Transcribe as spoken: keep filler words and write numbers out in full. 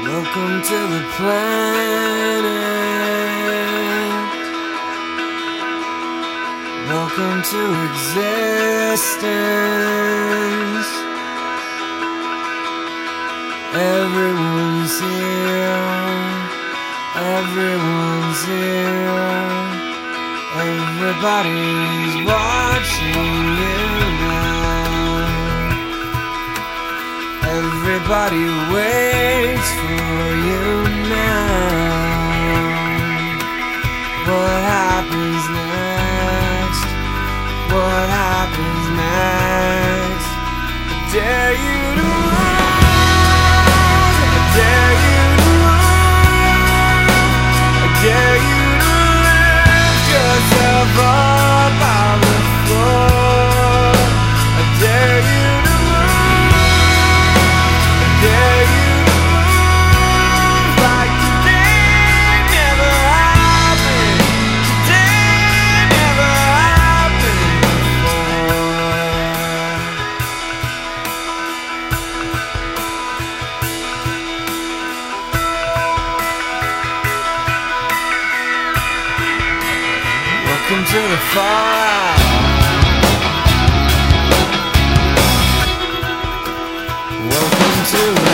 Welcome to the planet. Welcome to existence. Everyone's here. Everyone's here. Everybody's watching you now. Everybody waits for you now. What happens next? What happens next? I dare you to lose. I dare you to lose. I dare you to lift yourself up out of the floor. I dare you to dare you to lose like today never happened. Today never happened before. Welcome to the fallout. Welcome to